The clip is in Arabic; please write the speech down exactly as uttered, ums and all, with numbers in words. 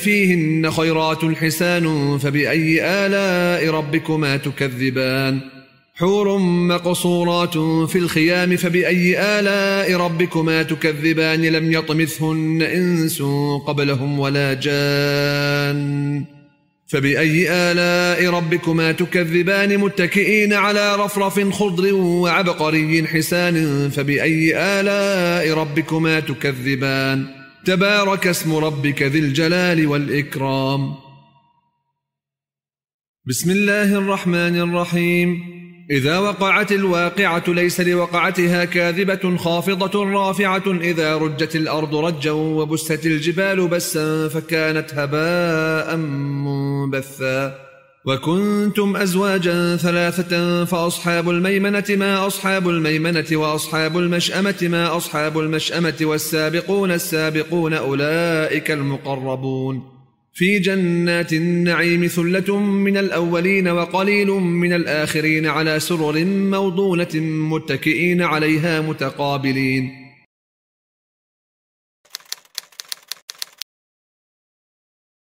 فيهن خيرات حسان فبأي آلاء ربكما تكذبان حور مقصورات في الخيام فبأي آلاء ربكما تكذبان لم يطمثهن إنس قبلهم ولا جان فبأي آلاء ربكما تكذبان متكئين على رفرف خضر وعبقري حسان فبأي آلاء ربكما تكذبان تبارك اسم ربك ذي الجلال والإكرام. بسم الله الرحمن الرحيم. إذا وقعت الواقعة ليس لوقعتها كاذبة خافضة رافعة إذا رجت الأرض رجا وبست الجبال بسا فكانت هباء منبثا وكنتم أزواجا ثلاثة فأصحاب الميمنة ما أصحاب الميمنة وأصحاب المشأمة ما أصحاب المشأمة والسابقون السابقون أولئك المقربون في جنات النعيم ثلة من الأولين وقليل من الآخرين على سرر موضونة متكئين عليها متقابلين